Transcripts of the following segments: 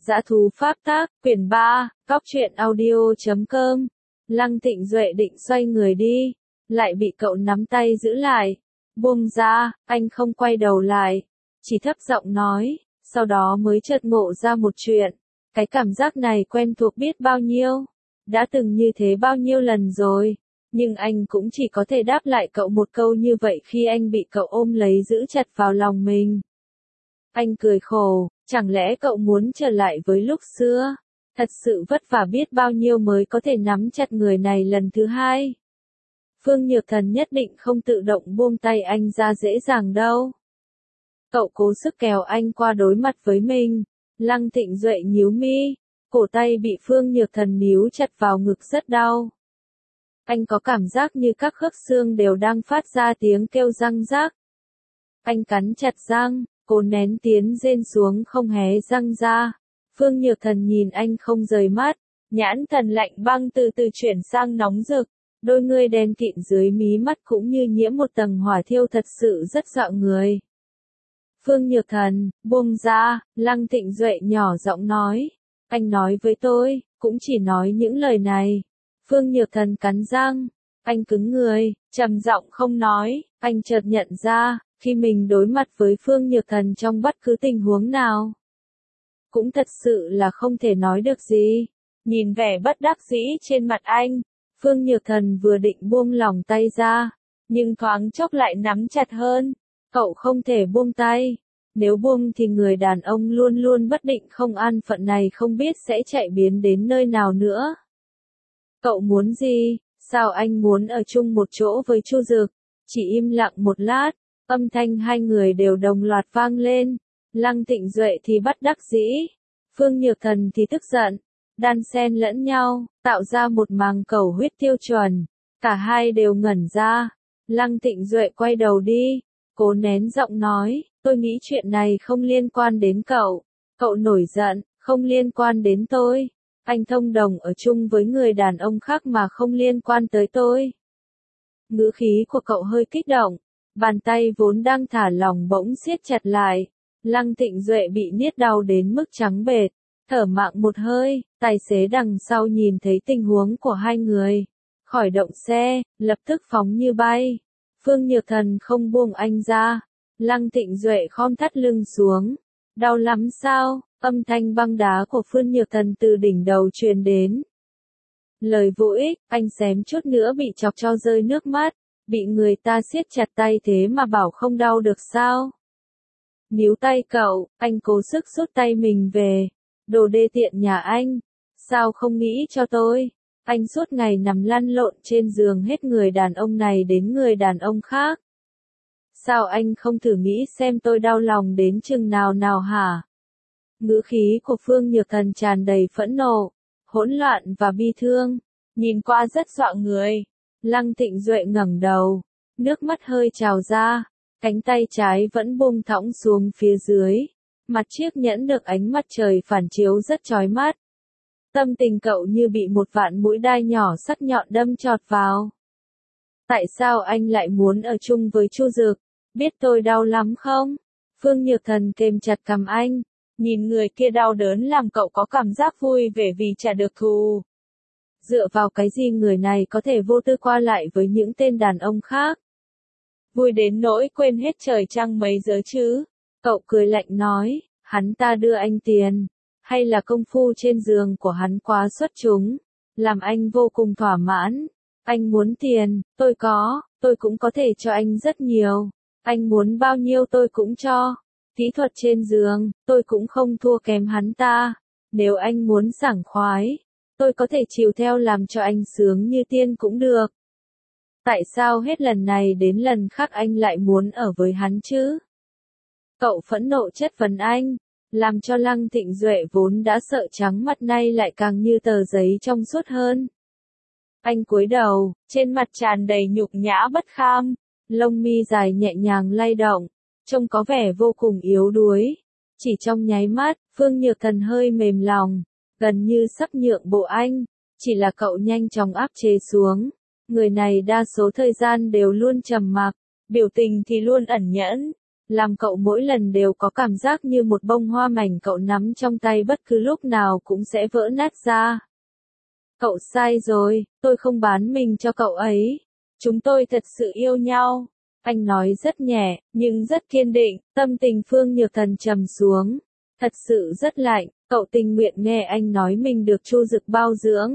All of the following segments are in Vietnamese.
Dã thú pháp tác, quyển 3, Cóc truyện audio.com. Lăng Tịnh Duệ định xoay người đi, lại bị cậu nắm tay giữ lại. Buông ra, anh không quay đầu lại, chỉ thấp giọng nói, sau đó mới chợt ngộ ra một chuyện. Cái cảm giác này quen thuộc biết bao nhiêu, đã từng như thế bao nhiêu lần rồi, nhưng anh cũng chỉ có thể đáp lại cậu một câu như vậy khi anh bị cậu ôm lấy giữ chặt vào lòng mình. Anh cười khổ, chẳng lẽ cậu muốn trở lại với lúc xưa? Thật sự vất vả biết bao nhiêu mới có thể nắm chặt người này lần thứ hai. Phương Nhược Thần nhất định không tự động buông tay anh ra dễ dàng đâu. Cậu cố sức kéo anh qua đối mặt với mình. Lăng Tịnh Duệ nhíu mi, cổ tay bị Phương Nhược Thần níu chặt vào ngực rất đau. Anh có cảm giác như các khớp xương đều đang phát ra tiếng kêu răng rác. Anh cắn chặt răng, cố nén tiếng rên xuống không hé răng ra. Phương Nhược Thần nhìn anh không rời mắt, nhãn thần lạnh băng từ từ chuyển sang nóng rực, đôi ngươi đen kịt dưới mí mắt cũng như nhiễm một tầng hỏa thiêu thật sự rất dọa người. Phương Nhược Thần, buông ra, Lăng Tịnh Duệ nhỏ giọng nói, anh nói với tôi, cũng chỉ nói những lời này. Phương Nhược Thần cắn răng, anh cứng người, trầm giọng không nói, anh chợt nhận ra, khi mình đối mặt với Phương Nhược Thần trong bất cứ tình huống nào, cũng thật sự là không thể nói được gì. Nhìn vẻ bất đắc dĩ trên mặt anh, Phương Nhược Thần vừa định buông lỏng tay ra, nhưng thoáng chốc lại nắm chặt hơn. Cậu không thể buông tay, nếu buông thì người đàn ông luôn luôn bất định không an phận này không biết sẽ chạy biến đến nơi nào nữa. Cậu muốn gì? Sao anh muốn ở chung một chỗ với Chu Dực? Chỉ im lặng một lát, âm thanh hai người đều đồng loạt vang lên. Lăng Tịnh Duệ thì bất đắc dĩ, Phương Nhược Thần thì tức giận, đan xen lẫn nhau, tạo ra một màng cầu huyết tiêu chuẩn. Cả hai đều ngẩn ra. Lăng Tịnh Duệ quay đầu đi, cố nén giọng nói, tôi nghĩ chuyện này không liên quan đến cậu. Cậu nổi giận, không liên quan đến tôi. Anh thông đồng ở chung với người đàn ông khác mà không liên quan tới tôi. Ngữ khí của cậu hơi kích động, bàn tay vốn đang thả lỏng bỗng siết chặt lại. Lăng Tịnh Duệ bị niết đau đến mức trắng bệch, thở mạng một hơi. Tài xế đằng sau nhìn thấy tình huống của hai người, khỏi động xe, lập tức phóng như bay. Phương Nhược Thần không buông anh ra. Lăng Tịnh Duệ khom thắt lưng xuống. Đau lắm sao? Âm thanh băng đá của Phương Nhược Thần từ đỉnh đầu truyền đến. Lời vô ích, anh xém chút nữa bị chọc cho rơi nước mắt. Bị người ta siết chặt tay thế mà bảo không đau được sao? Níu tay cậu, anh cố sức rút tay mình về. Đồ đê tiện nhà anh, sao không nghĩ cho tôi? Anh suốt ngày nằm lăn lộn trên giường hết người đàn ông này đến người đàn ông khác. Sao anh không thử nghĩ xem tôi đau lòng đến chừng nào nào hả? Ngữ khí của Phương Nhược Thần tràn đầy phẫn nộ, hỗn loạn và bi thương, nhìn qua rất dọa người. Lăng Tịnh Duệ ngẩng đầu, nước mắt hơi trào ra, cánh tay trái vẫn buông thõng xuống phía dưới, mặt chiếc nhẫn được ánh mặt trời phản chiếu rất chói mắt. Tâm tình cậu như bị một vạn mũi đai nhỏ sắc nhọn đâm chọt vào. Tại sao anh lại muốn ở chung với Chu Dực? Biết tôi đau lắm không? Phương Nhược Thần kềm chặt cằm anh, nhìn người kia đau đớn làm cậu có cảm giác vui vẻ vì trả được thù. Dựa vào cái gì người này có thể vô tư qua lại với những tên đàn ông khác? Vui đến nỗi quên hết trời trăng mấy giờ chứ? Cậu cười lạnh nói, hắn ta đưa anh tiền, hay là công phu trên giường của hắn quá xuất chúng, làm anh vô cùng thỏa mãn. Anh muốn tiền, tôi cũng có thể cho anh rất nhiều. Anh muốn bao nhiêu tôi cũng cho. Kỹ thuật trên giường, tôi cũng không thua kém hắn ta. Nếu anh muốn sảng khoái, tôi có thể chịu theo làm cho anh sướng như tiên cũng được. Tại sao hết lần này đến lần khác anh lại muốn ở với hắn chứ? Cậu phẫn nộ chất vấn anh, làm cho Lăng Tịnh Duệ vốn đã sợ trắng mặt nay lại càng như tờ giấy trong suốt hơn. Anh cúi đầu, trên mặt tràn đầy nhục nhã bất kham, lông mi dài nhẹ nhàng lay động, trông có vẻ vô cùng yếu đuối. Chỉ trong nháy mắt, Phương Nhược Thần hơi mềm lòng, gần như sắp nhượng bộ anh, chỉ là cậu nhanh chóng áp chế xuống. Người này đa số thời gian đều luôn trầm mặc, biểu tình thì luôn ẩn nhẫn. làm cậu mỗi lần đều có cảm giác như một bông hoa mảnh cậu nắm trong tay bất cứ lúc nào cũng sẽ vỡ nát ra. Cậu sai rồi, tôi không bán mình cho cậu ấy. Chúng tôi thật sự yêu nhau. Anh nói rất nhẹ, nhưng rất kiên định, tâm tình Phương Nhược Thần trầm xuống. Thật sự rất lạnh, cậu tình nguyện nghe anh nói mình được Chu Dực bao dưỡng.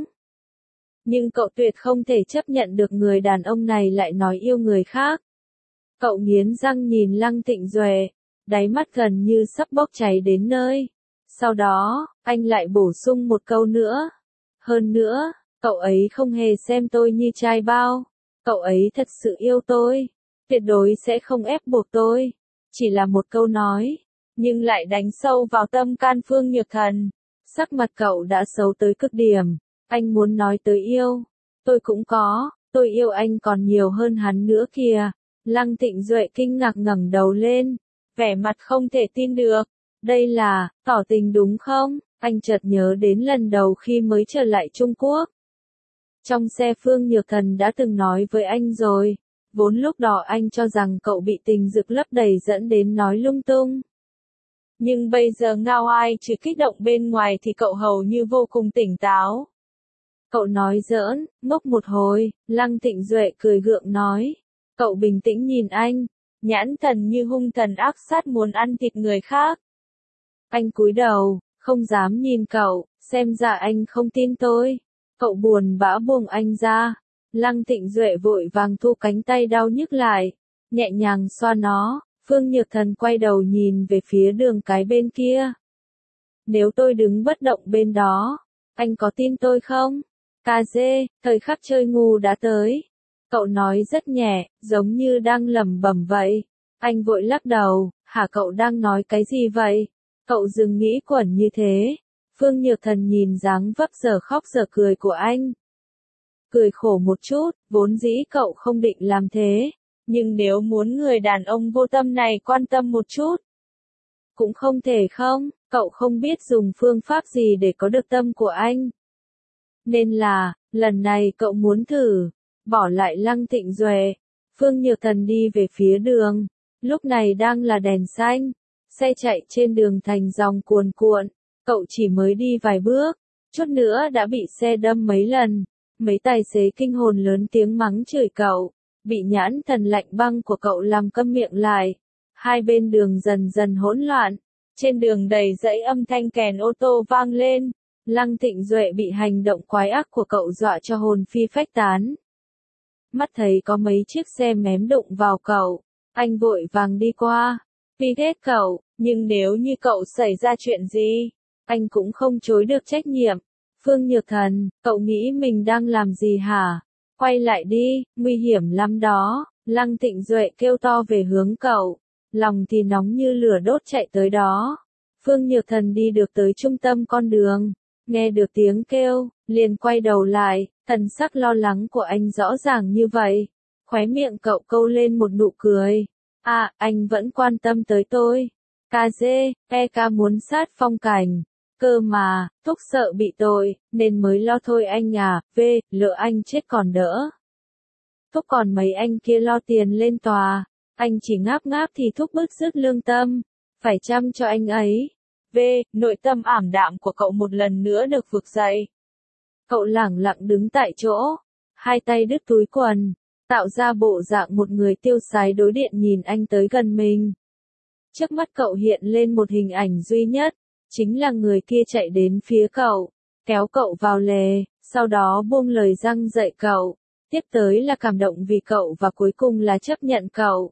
Nhưng cậu tuyệt không thể chấp nhận được người đàn ông này lại nói yêu người khác. Cậu nghiến răng nhìn Lăng Thịnh Duệ, đáy mắt gần như sắp bốc cháy đến nơi. Sau đó, anh lại bổ sung một câu nữa. Hơn nữa, cậu ấy không hề xem tôi như trai bao. Cậu ấy thật sự yêu tôi. Tuyệt đối sẽ không ép buộc tôi. Chỉ là một câu nói, nhưng lại đánh sâu vào tâm can Phương Nhược Thần. Sắc mặt cậu đã xấu tới cực điểm. Anh muốn nói tới yêu. Tôi cũng có, tôi yêu anh còn nhiều hơn hắn nữa kìa. Lăng Thịnh Duệ kinh ngạc ngẩng đầu lên, vẻ mặt không thể tin được. Đây là, tỏ tình đúng không? Anh chợt nhớ đến lần đầu khi mới trở lại Trung Quốc. Trong xe Phương Nhược Thần đã từng nói với anh rồi. Vốn lúc đó anh cho rằng cậu bị tình dực lấp đầy dẫn đến nói lung tung. Nhưng bây giờ ngao ai trừ kích động bên ngoài thì cậu hầu như vô cùng tỉnh táo. Cậu nói giỡn, ngốc một hồi, Lăng Thịnh Duệ cười gượng nói. Cậu bình tĩnh nhìn anh, nhãn thần như hung thần ác sát muốn ăn thịt người khác. Anh cúi đầu, không dám nhìn cậu, xem ra anh không tin tôi. Cậu buồn bã buông anh ra. Lăng Thịnh Duệ vội vàng thu cánh tay đau nhức lại, nhẹ nhàng xoa nó. Phương Nhược Thần quay đầu nhìn về phía đường cái bên kia. Nếu tôi đứng bất động bên đó, anh có tin tôi không? Cà dê, thời khắc chơi ngu đã tới. Cậu nói rất nhẹ, giống như đang lẩm bẩm vậy. Anh vội lắc đầu, hả cậu đang nói cái gì vậy? Cậu dừng nghĩ quẩn như thế. Phương Nhược Thần nhìn dáng vấp giờ khóc giờ cười của anh. Cười khổ một chút, vốn dĩ cậu không định làm thế. Nhưng nếu muốn người đàn ông vô tâm này quan tâm một chút, cũng không thể không, cậu không biết dùng phương pháp gì để có được tâm của anh. Nên là, lần này cậu muốn thử, bỏ lại Lăng Thịnh Duệ. Phương Nhược Thần đi về phía đường, lúc này đang là đèn xanh, xe chạy trên đường thành dòng cuồn cuộn, cậu chỉ mới đi vài bước, chút nữa đã bị xe đâm mấy lần, mấy tài xế kinh hồn lớn tiếng mắng chửi cậu, bị nhãn thần lạnh băng của cậu làm câm miệng lại, hai bên đường dần dần hỗn loạn, trên đường đầy dãy âm thanh kèn ô tô vang lên, Lăng Thịnh Duệ bị hành động quái ác của cậu dọa cho hồn phi phách tán. Mắt thấy có mấy chiếc xe mém đụng vào cậu, anh vội vàng đi qua, vì ghét cậu, nhưng nếu như cậu xảy ra chuyện gì, anh cũng không chối được trách nhiệm. Phương Nhược Thần, cậu nghĩ mình đang làm gì hả? Quay lại đi, nguy hiểm lắm đó. Lăng Thịnh Duệ kêu to về hướng cậu, lòng thì nóng như lửa đốt chạy tới đó. Phương Nhược Thần đi được tới trung tâm con đường, nghe được tiếng kêu, liền quay đầu lại, thần sắc lo lắng của anh rõ ràng như vậy. Khóe miệng cậu câu lên một nụ cười. À, anh vẫn quan tâm tới tôi. KG, PK muốn sát phong cảnh. Cơ mà, Thúc sợ bị tội, nên mới lo thôi anh à, lỡ anh chết còn đỡ. Thúc còn mấy anh kia lo tiền lên tòa, anh chỉ ngáp ngáp thì Thúc bứt rứt lương tâm, phải chăm cho anh ấy. Nội tâm ảm đạm của cậu một lần nữa được vực dậy. Cậu lẳng lặng đứng tại chỗ, hai tay đứt túi quần, tạo ra bộ dạng một người tiêu sái đối điện nhìn anh tới gần mình. Trước mắt cậu hiện lên một hình ảnh duy nhất, chính là người kia chạy đến phía cậu, kéo cậu vào lề, sau đó buông lời răng dạy cậu. Tiếp tới là cảm động vì cậu và cuối cùng là chấp nhận cậu.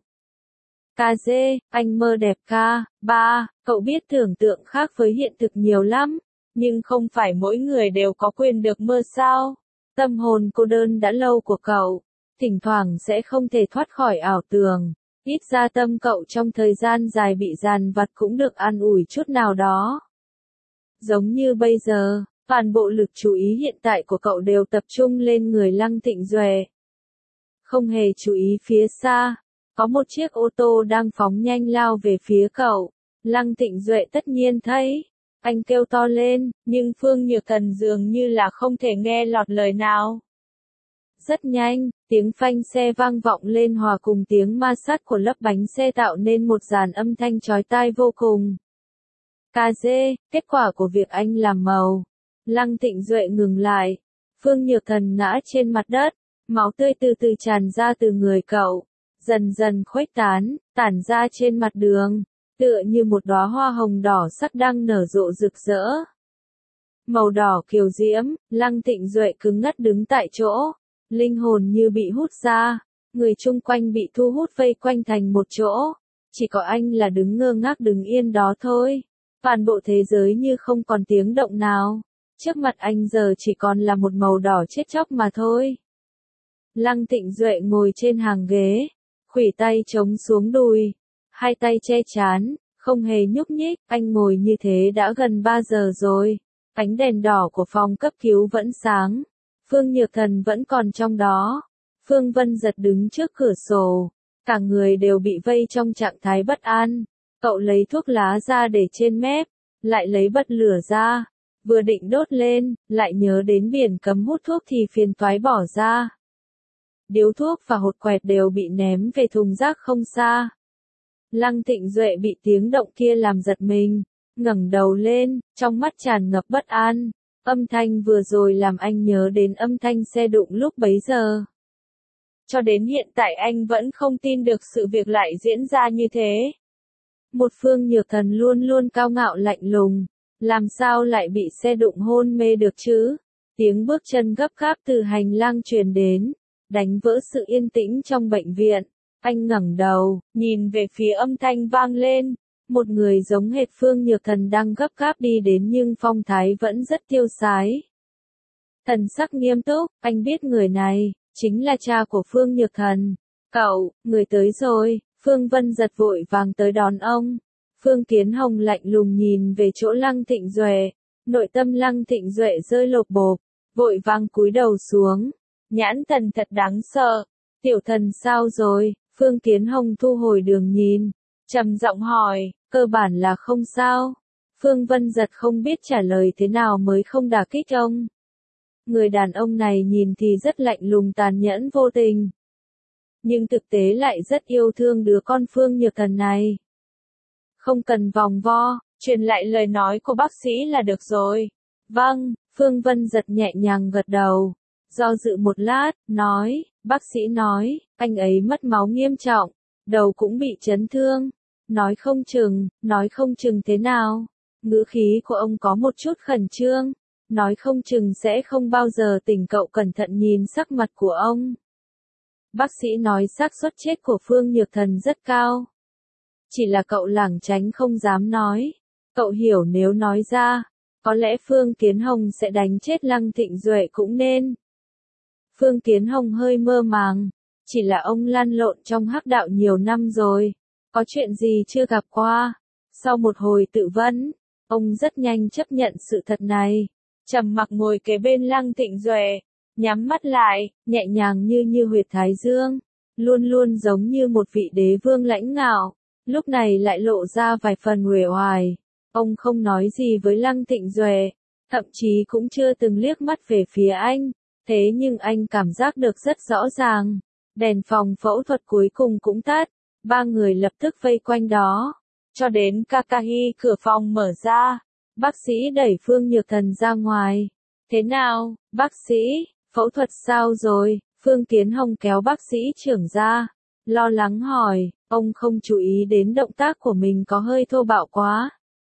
KG, anh mơ đẹp ca, cậu biết tưởng tượng khác với hiện thực nhiều lắm, nhưng không phải mỗi người đều có quyền được mơ sao. Tâm hồn cô đơn đã lâu của cậu, thỉnh thoảng sẽ không thể thoát khỏi ảo tưởng. Ít ra tâm cậu trong thời gian dài bị dằn vặt cũng được an ủi chút nào đó. Giống như bây giờ, toàn bộ lực chú ý hiện tại của cậu đều tập trung lên người Lăng Thịnh Duệ. Không hề chú ý phía xa, có một chiếc ô tô đang phóng nhanh lao về phía cậu. Lăng Thịnh Duệ tất nhiên thấy, anh kêu to lên, nhưng Phương Nhược Thần dường như là không thể nghe lọt lời nào. Rất nhanh, tiếng phanh xe vang vọng lên hòa cùng tiếng ma sát của lớp bánh xe tạo nên một dàn âm thanh chói tai vô cùng. Cà dê, kết quả của việc anh làm màu. Lăng Thịnh Duệ ngừng lại. Phương Nhược Thần ngã trên mặt đất, máu tươi từ từ tràn ra từ người cậu, dần dần khuếch tán, tản ra trên mặt đường, tựa như một đóa hoa hồng đỏ sắc đang nở rộ rực rỡ. Màu đỏ kiều diễm, Lăng Thịnh Duệ cứng ngắc đứng tại chỗ, linh hồn như bị hút ra, người chung quanh bị thu hút vây quanh thành một chỗ, chỉ có anh là đứng ngơ ngác đứng yên đó thôi. Toàn bộ thế giới như không còn tiếng động nào, trước mặt anh giờ chỉ còn là một màu đỏ chết chóc mà thôi. Lăng Thịnh Duệ ngồi trên hàng ghế, khuỷu tay chống xuống đùi, hai tay che trán, không hề nhúc nhích, anh ngồi như thế đã gần 3 giờ rồi. Ánh đèn đỏ của phòng cấp cứu vẫn sáng, Phương Nhược Thần vẫn còn trong đó. Phương Vân Giật đứng trước cửa sổ, cả người đều bị vây trong trạng thái bất an. Cậu lấy thuốc lá ra để trên mép, lại lấy bật lửa ra, vừa định đốt lên, lại nhớ đến biển cấm hút thuốc thì phiền toái bỏ ra. Điếu thuốc và hột quẹt đều bị ném về thùng rác không xa. Lăng Thịnh Duệ bị tiếng động kia làm giật mình, ngẩng đầu lên, trong mắt tràn ngập bất an. Âm thanh vừa rồi làm anh nhớ đến âm thanh xe đụng lúc bấy giờ. Cho đến hiện tại anh vẫn không tin được sự việc lại diễn ra như thế. Một Phương Nhược Thần luôn luôn cao ngạo lạnh lùng, làm sao lại bị xe đụng hôn mê được chứ? Tiếng bước chân gấp gáp từ hành lang truyền đến, đánh vỡ sự yên tĩnh trong bệnh viện. Anh ngẩng đầu, nhìn về phía âm thanh vang lên. Một người giống hệt Phương Nhược Thần đang gấp gáp đi đến nhưng phong thái vẫn rất tiêu sái. Thần sắc nghiêm túc, anh biết người này, chính là cha của Phương Nhược Thần. Cậu, người tới rồi. Phương Vân Giật vội vàng tới đón ông. Phương Kiến Hồng lạnh lùng nhìn về chỗ Lăng Thịnh Duệ. Nội tâm Lăng Thịnh Duệ rơi lột bột, vội vàng cúi đầu xuống. Nhãn thần thật đáng sợ. Tiểu thần sao rồi? Phương Kiến Hồng thu hồi đường nhìn, trầm giọng hỏi, cơ bản là không sao. Phương Vân Giật không biết trả lời thế nào mới không đả kích ông. Người đàn ông này nhìn thì rất lạnh lùng tàn nhẫn vô tình, nhưng thực tế lại rất yêu thương đứa con Phương Nhược Thần này. Không cần vòng vo, truyền lại lời nói của bác sĩ là được rồi. Vâng, Phương Vân Giật nhẹ nhàng gật đầu. Do dự một lát, nói, bác sĩ nói, anh ấy mất máu nghiêm trọng, đầu cũng bị chấn thương. Nói không chừng thế nào? Ngữ khí của ông có một chút khẩn trương. Nói không chừng sẽ không bao giờ tỉnh, cậu cẩn thận nhìn sắc mặt của ông. Bác sĩ nói xác suất chết của Phương Nhược Thần rất cao. Chỉ là cậu lảng tránh không dám nói. Cậu hiểu nếu nói ra, có lẽ Phương Kiến Hồng sẽ đánh chết Lăng Thịnh Duệ cũng nên. Phương Kiến Hồng hơi mơ màng. Chỉ là ông lăn lộn trong hắc đạo nhiều năm rồi. Có chuyện gì chưa gặp qua? Sau một hồi tự vấn, ông rất nhanh chấp nhận sự thật này. Trầm mặc ngồi kế bên Lăng Thịnh Duệ, nhắm mắt lại, nhẹ nhàng như huyệt thái dương, luôn luôn giống như một vị đế vương lãnh ngạo, lúc này lại lộ ra vài phần uể oải. Ông không nói gì với Lăng Thịnh Duệ, thậm chí cũng chưa từng liếc mắt về phía anh, thế nhưng anh cảm giác được rất rõ ràng. Đèn phòng phẫu thuật cuối cùng cũng tắt, ba người lập tức vây quanh đó, cho đến Kakahi cửa phòng mở ra. Bác sĩ đẩy Phương Nhược Thần ra ngoài. Thế nào, bác sĩ, phẫu thuật sao rồi? Phương Kiến Hồng kéo bác sĩ trưởng ra, lo lắng hỏi, ông không chú ý đến động tác của mình có hơi thô bạo quá.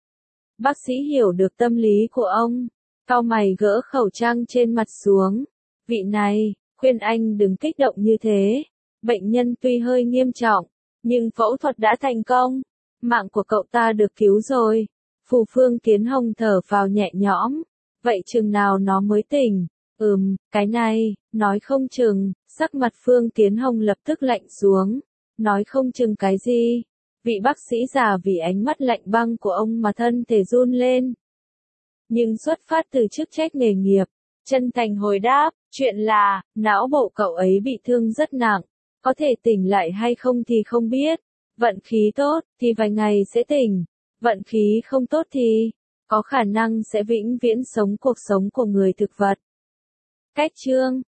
Bác sĩ hiểu được tâm lý của ông, cau mày gỡ khẩu trang trên mặt xuống. Vị này, khuyên anh đừng kích động như thế. Bệnh nhân tuy hơi nghiêm trọng, nhưng phẫu thuật đã thành công. Mạng của cậu ta được cứu rồi. Phù Phương Kiến Hồng thở phào nhẹ nhõm. Vậy chừng nào nó mới tỉnh? Cái này, nói không chừng. Sắc mặt Phương Kiến Hồng lập tức lạnh xuống. Nói không chừng cái gì? Vị bác sĩ già vì ánh mắt lạnh băng của ông mà thân thể run lên. Nhưng xuất phát từ chức trách nghề nghiệp, chân thành hồi đáp, chuyện là, não bộ cậu ấy bị thương rất nặng. Có thể tỉnh lại hay không thì không biết. Vận khí tốt, thì vài ngày sẽ tỉnh. Vận khí không tốt thì, có khả năng sẽ vĩnh viễn sống cuộc sống của người thực vật. Cách chương